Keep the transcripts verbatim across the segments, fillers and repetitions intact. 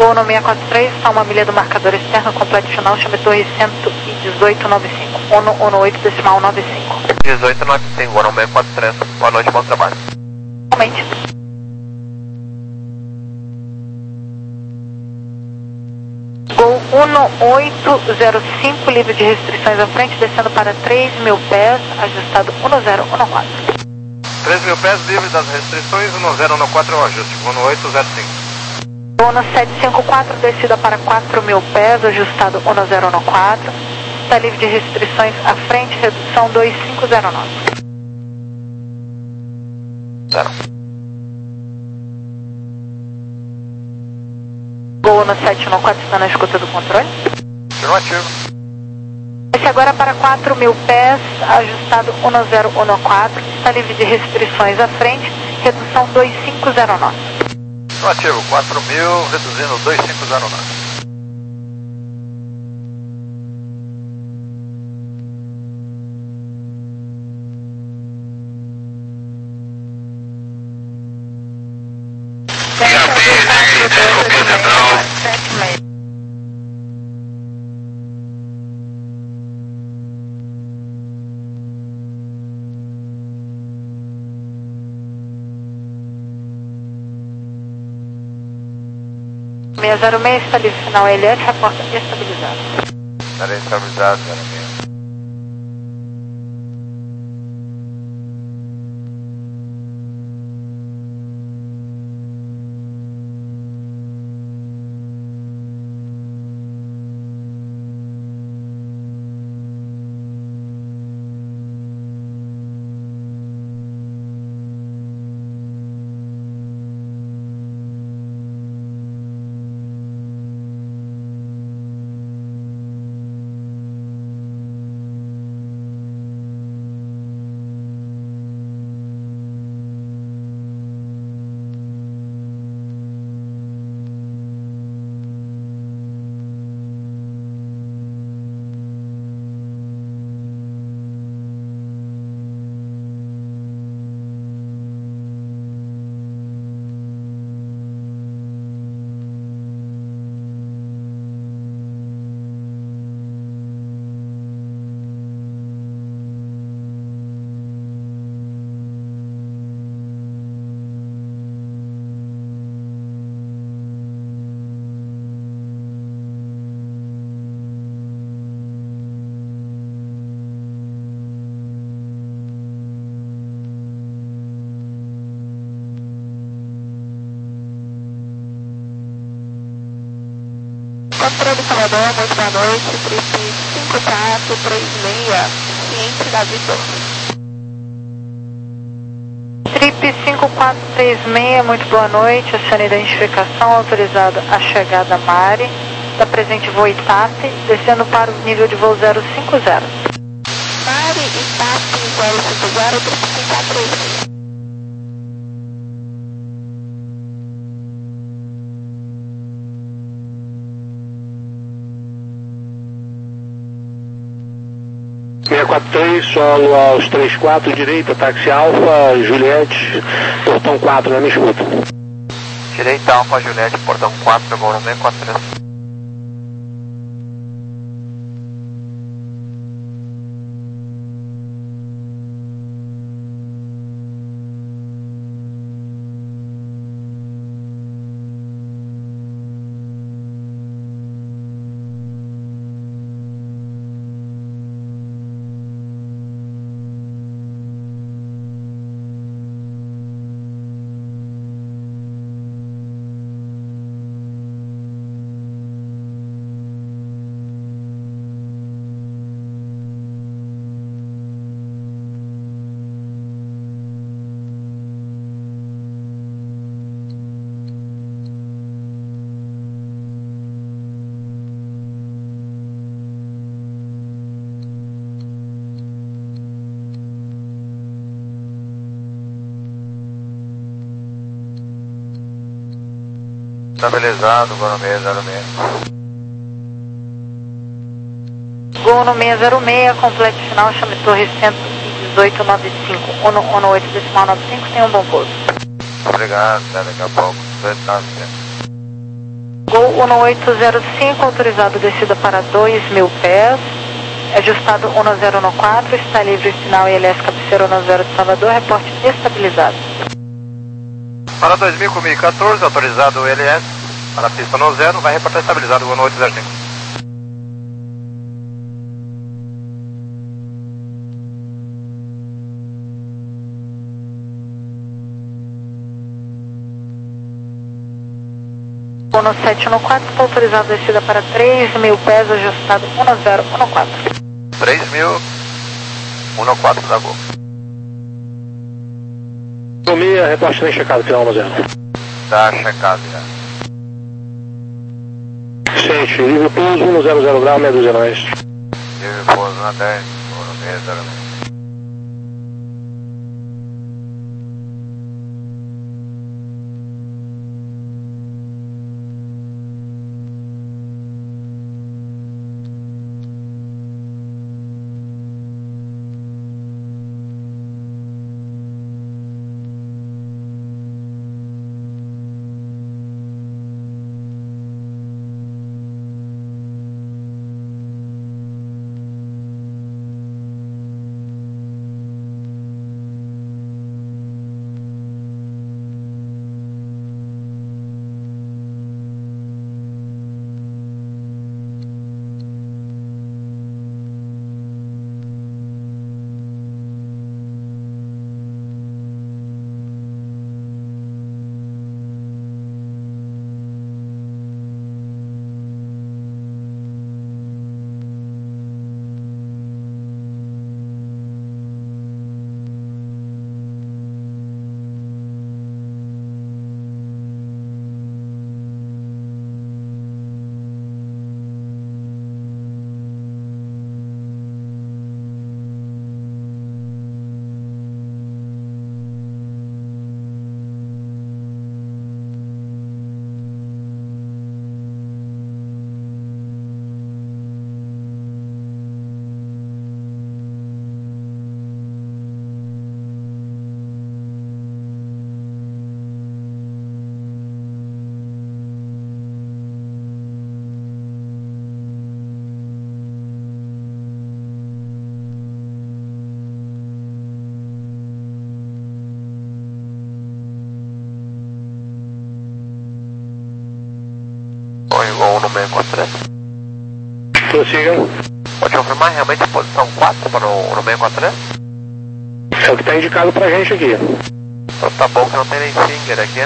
Gol no seiscentos e quarenta e três, está uma milha do marcador externo, completo final, chame torre cento e dezoito noventa e cinco, ONO, ONO oito, decimal noventa e cinco. dezoito noventa e cinco, Gol no seiscentos e quarenta e três, boa noite, bom trabalho. Realmente. Gol um oito zero cinco, livre de restrições à frente, descendo para três mil pés, ajustado um zero um quatro. três mil pés, livre das restrições, um zero um quatro é o ajuste, um oito zero cinco. Gol no sete cinco quatro, descida para quatro mil pés, ajustado um zero um quatro, está livre de restrições à frente, redução dois cinco zero nove. Zero. Gol no sete um quatro, está na escuta do controle. Afirmativo. Desce agora para quatro mil pés, ajustado um zero um quatro, está livre de restrições à frente, redução dois cinco zero nove. Afirmativo, quatro mil, reduzindo dois cinco zero nove. seis zero seis, está livre, final L S, reporta estabilizado. Estarei estabilizado, zero seis. Controle Salvador, muito boa noite, trip cinco quatro três seis, ciente da Vitor. Trip cinco quatro três seis, muito boa noite, acione a identificação, autorizado a chegada Mari, da presente voo Itape, descendo para o nível de voo zero cinco zero. Mari, Itape zero cinco zero, trip cinco quatro três seis. seis quatro três, solo aos três quatro, direita, táxi Alfa, Juliette, portão quatro, na minha escuta. Direita, Alfa, Juliette, portão quatro, Gol no seiscentos e quarenta e três. Estabilizado, Gol no seis zero seis. Gol no seis zero seis, completo final, chame torre cento e dezoito noventa e cinco, ONO, ONO oito, decimal noventa e cinco, tem um bom pouso. Obrigado, até daqui a pouco. dois nove zero. Gol um oito zero cinco, autorizado descida para dois mil pés, ajustado um zero quatro, está livre final I L S cabeceira um zero de Salvador, reporte estabilizado. Para dois mil com mil e quatorze, autorizado o I L S, para a pista no zero, vai reportar estabilizado o um oito zero cinco. um sete um quatro, está autorizado descida para três mil pés, ajustado um zero um quatro. três mil, um quatro da Gol. Tomia, reporte nem checado, final um zero. Tá checado já. Sente, livre pouso, um zero zero grau, meia dúzia nós. Livre pouso na dez, meia zero nove. Igual no meio quatro três. Prossiga. Pode confirmar realmente a posição quatro para o no meio quatro três? É o que está indicado pra gente aqui. Então tá bom que não tem nem finger aqui.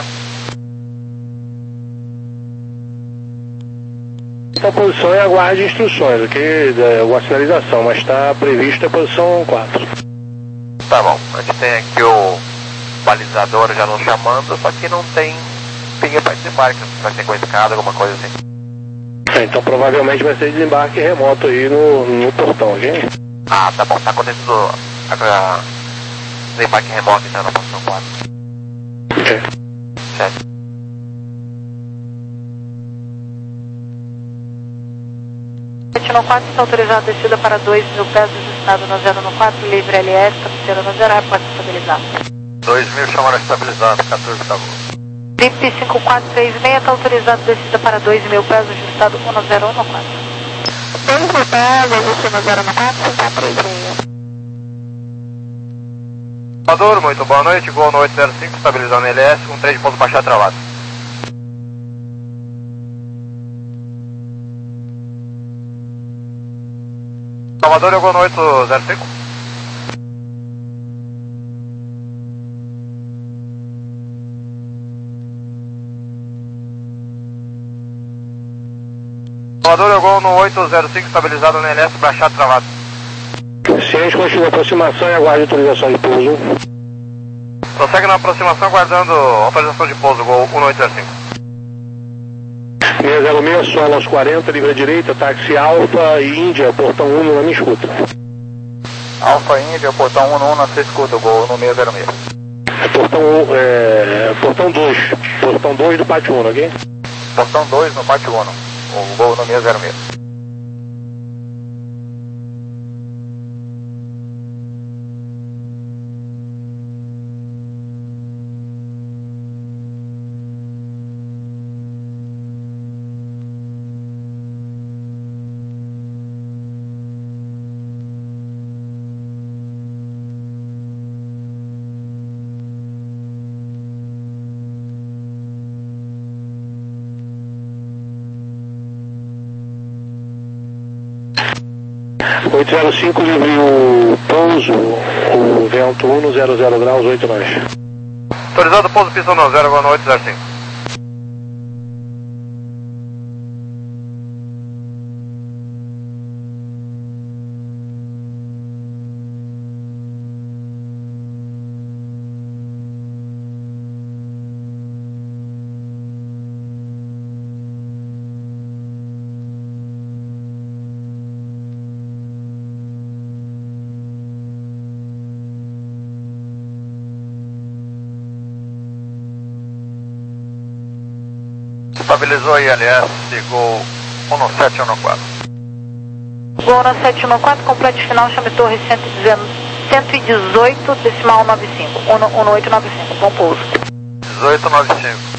A posição é aguarde instruções, ok? Da sinalização, mas está prevista a posição quatro. Tá bom, a gente tem aqui o balizador já nos chamando, só que não tem finger para desembarque, vai ser com a escada, alguma coisa assim. Então provavelmente vai ser desembarque remoto aí no, no portão, ok? Ah, tá bom, tá acontecendo a, a desembarque remoto então na posição quatro. Ok. Certo. sete um quatro, está autorizado descida para dois mil pés, ajustado no zero quatro, livre L S, cabeceira no zero, reporte estabilizado. dois mil chamando estabilizado, quatorze da Gol. V I P cinco quatro três seis, está autorizado descida para dois mil pés, ajustado um zero um quatro. dois mil pés, ajustado no zero quatro, cinco três seis. Salvador, muito boa noite, Gol no oito zero cinco, estabilizando L S, com três de ponto baixar travado. Salvador, eu Gol no oito zero cinco. Salvador, eu Gol no oito zero cinco, estabilizado no L S, baixar travado. Ciente, continua a aproximação e aguarde autorização de pouso. Prossegue na aproximação, aguardando autorização de pouso, Gol um oito zero cinco. seis zero seis, solo aos quarenta, livre à direita, táxi Alfa e Índia, portão um, na minha escuta. Alfa Índia, portão um no na sua escuta, Gol no seis zero seis. É portão, é, portão dois, portão dois do pátio um, ok? Portão dois no pátio um, o Gol no seis zero seis. oito zero cinco, livre o pouso, o vento um, zero zero graus, oito nós. Autorizado pouso, pista no zero, boa noite, zero cinco. Estabilizou I L S, Gol um sete um quatro. Gol um sete um quatro, complete final, chame torre cento e dezoito, decimal nove cinco, um oito nove cinco, bom pouso. dezoito nove cinco.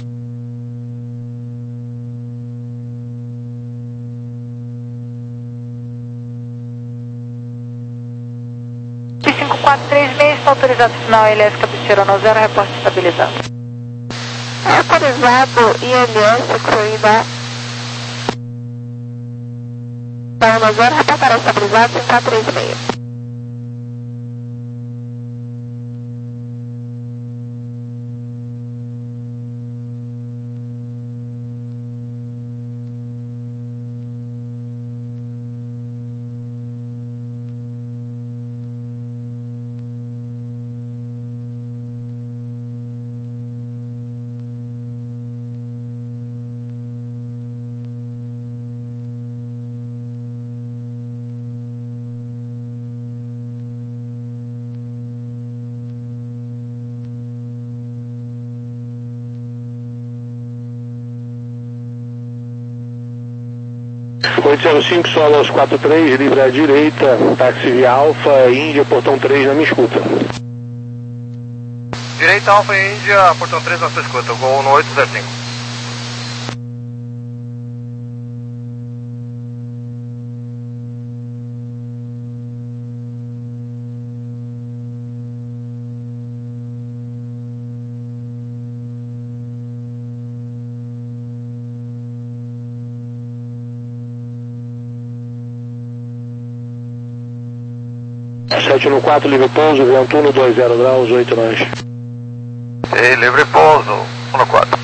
cinco quatro três seis, está autorizado final L S cabeceira no zero, reporte estabilizado. Autorizado I L S corrida está no zero, reportará estabilizado cinco quatro três seis. oito zero cinco, solo aos quatro três, livre à direita, táxi via Alfa, Índia, portão três na minha escuta. Direita, Alfa Índia, portão três na sua escuta, Gol no oito zero cinco. sete um quatro, livre pouso, vento um, dois zero graus, oito nós. E livre pouso, um quatro.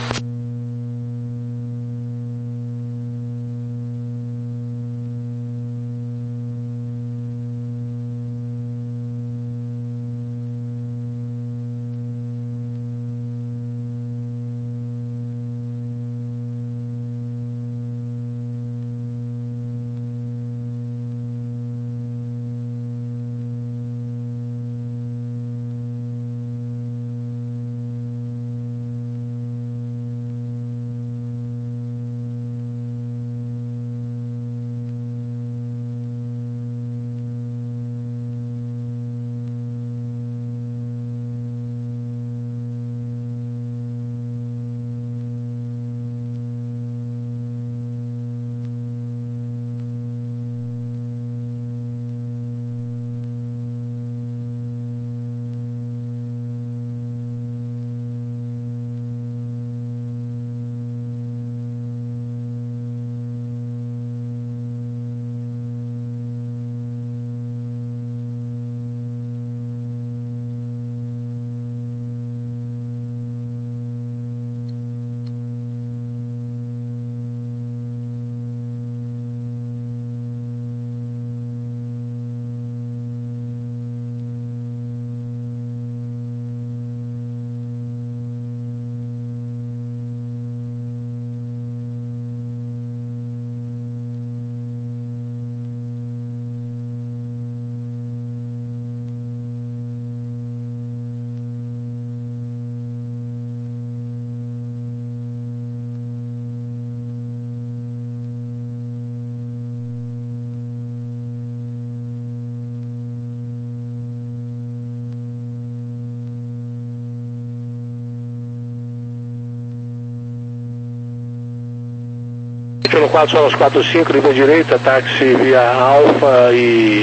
sete um quatro, solo aos quatro cinco, livre à direita, táxi via Alfa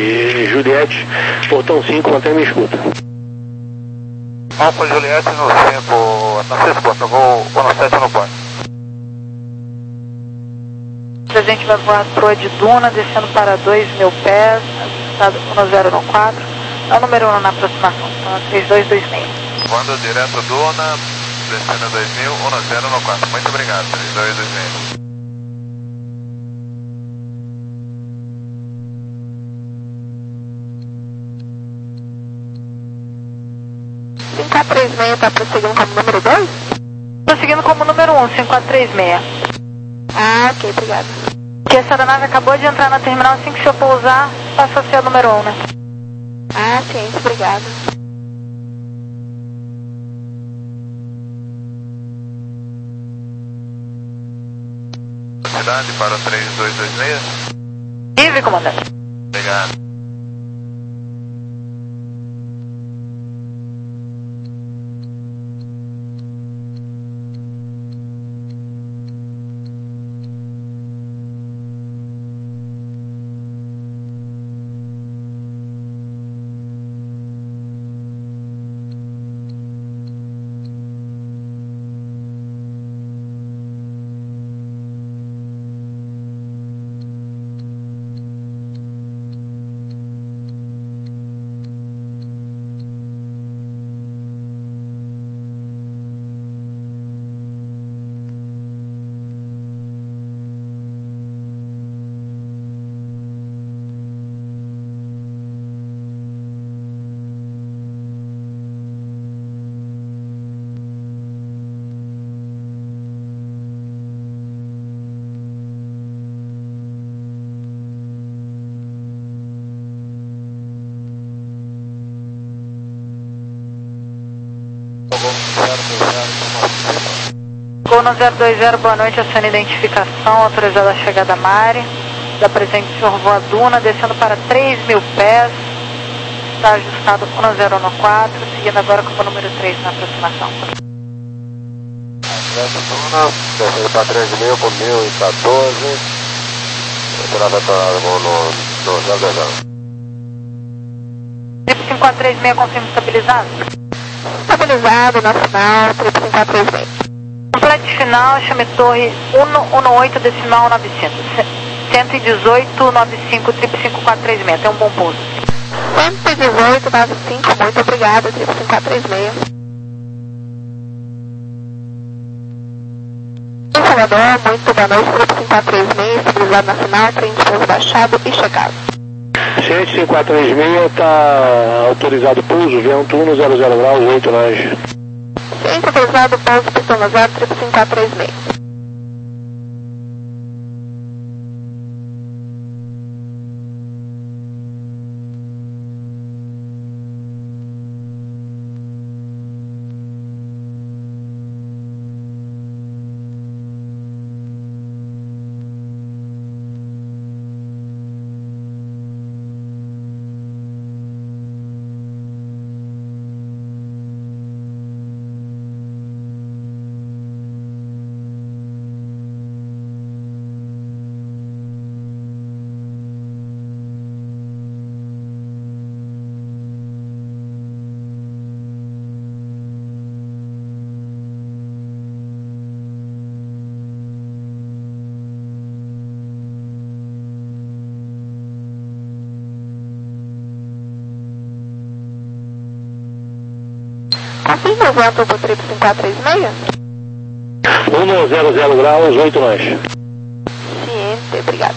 e Juliette, portão cinco, mantém minha escuta. Alfa Juliette no cinco, na sua escuta, Gol um sete um quatro. A gente vai voar proa de Duna, descendo para dois mil pés, ajustado um zero um quatro, é o número um na aproximação, então três dois dois seis. Voando direto Duna, descendo dois mil, um zero um quatro. Muito obrigado, três dois dois seis. cinco quatro três seis está prosseguindo como número dois? Prosseguindo como número um, cinco quatro três seis. Ah, ok, obrigado. Porque essa aeronave acabou de entrar na terminal, assim que se eu pousar, passa a ser o número um, né? Ah, sim, obrigado. Cidade para o três dois dois seis. Vive, comandante. Obrigado. Gol no zero dois zero, boa noite, aciona identificação, autorizada a chegada a Mari, da presente senhor voa Duna, descendo para três mil pés, está ajustado um zero um quatro, seguindo agora como número três na aproximação. Duna, descendo para três mil com mil e quatorze, será detonado no, no zero dois zero. Trip cinco quatro três seis, confirma estabilizado? Estabilizado, nacional, trip cinco quatro três seis. Complete final, chame torre cento e dezoito decimal novecentos. cento e dezoito noventa e cinco, trip cinco quatro três seis, tem um bom pouso. cento e dezoito noventa e cinco, muito obrigado, trip cinco quatro três seis. Em Salvador, muito boa noite, trip cinco quatro três seis, estabilizado nacional, trem de pouso baixado e chegado. Ciente cinco quatro três seis, está autorizado pouso, vento um zero zero graus, oito nós. Ciente autorizado, pouso, pistão zero, trip cinco quatro três seis. Confirma o vento para o trip cinco quatro três seis? um zero zero graus, oito nós. Ciente, obrigado.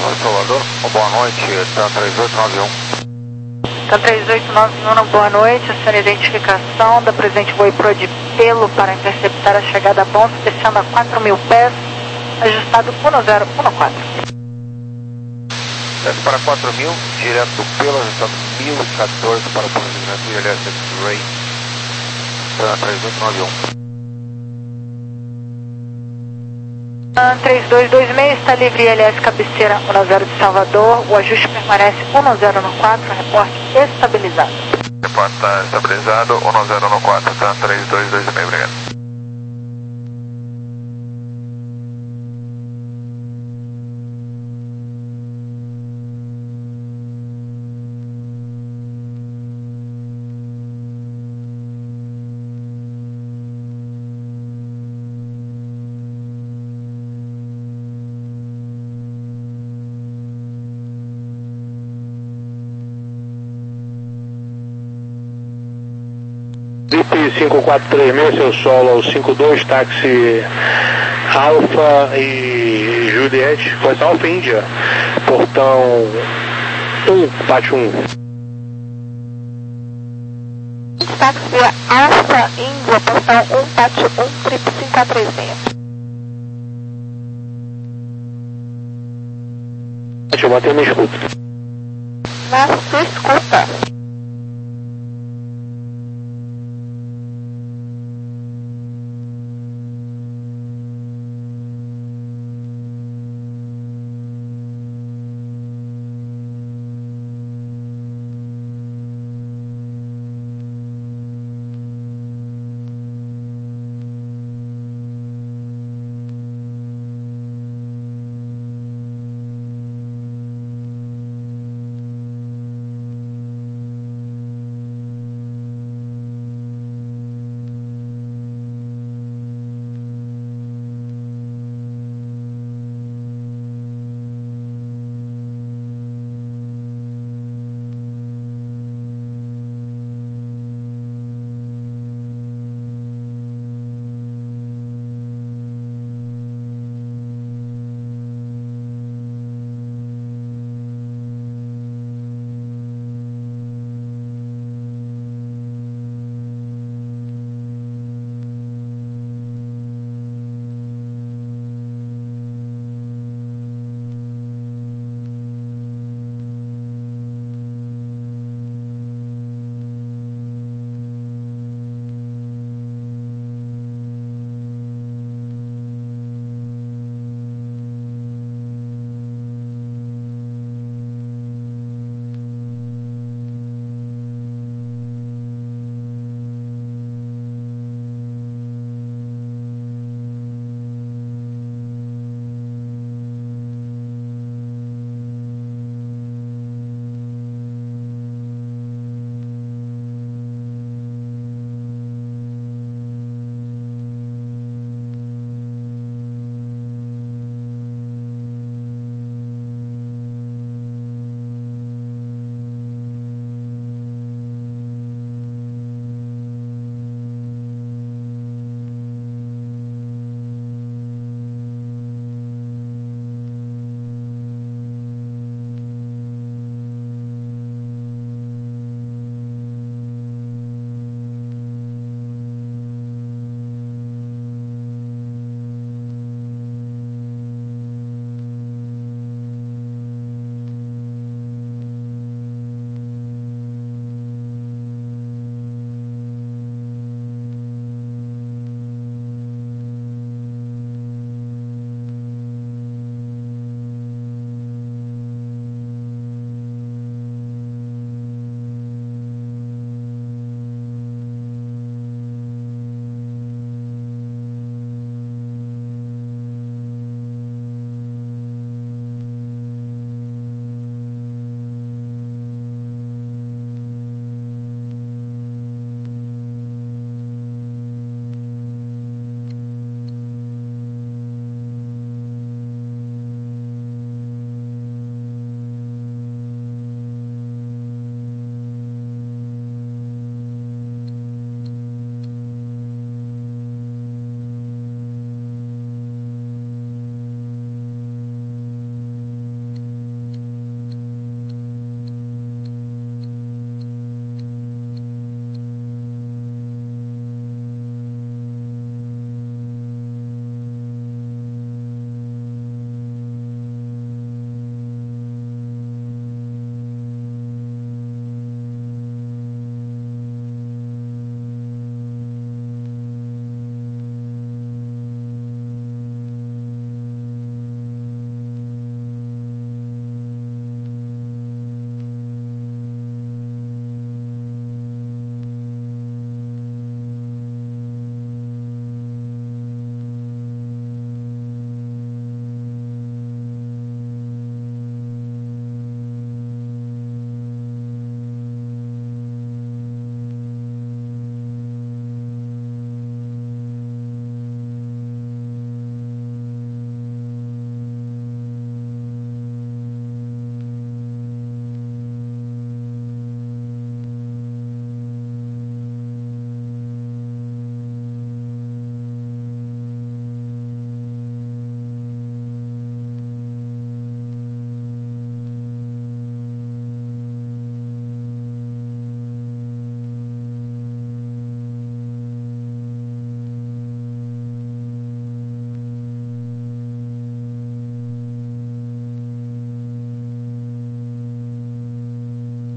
Oi, Salvador. Boa noite, TAM três oito nove um. TAM três oito nove um, boa noite. A senhora identificação da presente voo Pro de Pelo para interceptar a chegada a Bons, descendo a quatro mil pés, ajustado um zero um quatro. Desce para quatro mil, direto do Pelo, ajustado mil e quatorze para o ponto de ignição I L S X-Ray, TAM três oito nove um. TAM três dois dois seis, está livre I L S cabeceira um zero de Salvador, o ajuste permanece um zero um quatro, reporte estabilizado. Reporte está estabilizado, um zero um quatro, TAM três dois dois seis, obrigado. Zip cinco quatro três seis, seu solo ao cinco dois, táxi Alfa e Juliette, foi Alfa Índia, portão um, pátio um. Táxi Alfa Índia, portão um, pátio um, trip cinco quatro três seis. Deixa eu bater na escuta. Na sua escuta.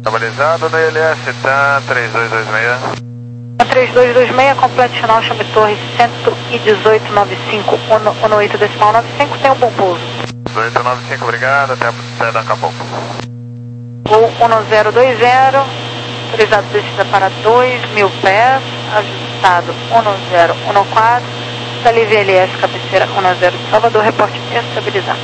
Estabilizado no I L S, tá três dois dois seis. três dois dois seis, complete final, chame torre cento e dezoito noventa e cinco, um oito decimal noventa e cinco, tem um bom pouso. dezoito noventa e cinco, obrigado, até, até daqui a pouco. Voo um zero dois zero, autorizado descida para dois mil pés, ajustado um zero um quatro, Salive L S, cabeceira um zero de Salvador, reporte estabilizado.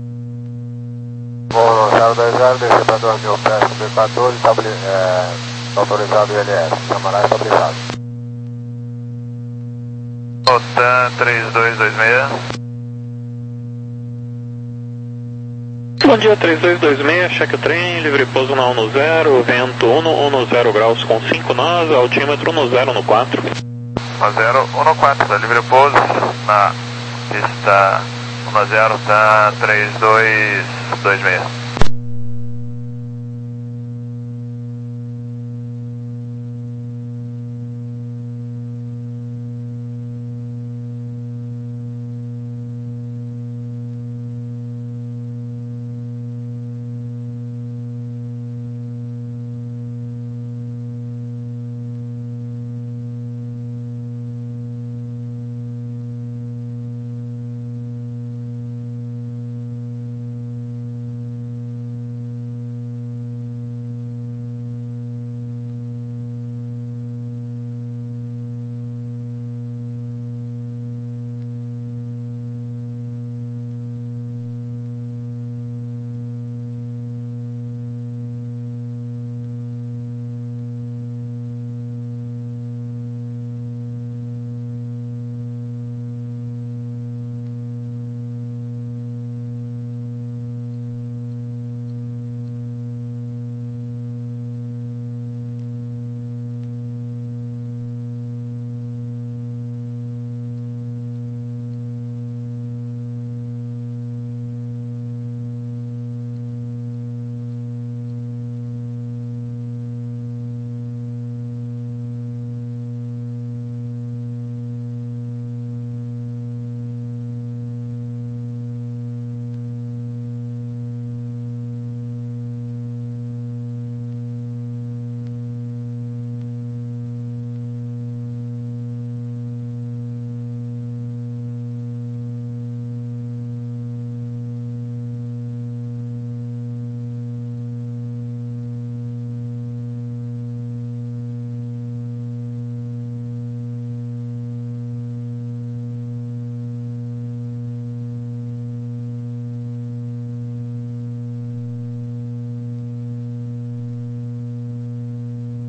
Voo um zero dois zero, descida para dois mil pés, B quatorze, é, autorizado I L S, camarada estabilizado. OTAN três dois dois seis. Bom dia, três dois dois seis, cheque o trem, livre pouso na um zero, vento um zero graus com cinco nós, altímetro um zero um quatro. um zero um quatro, tá livre pouso na pista um zero, tá três dois dois seis.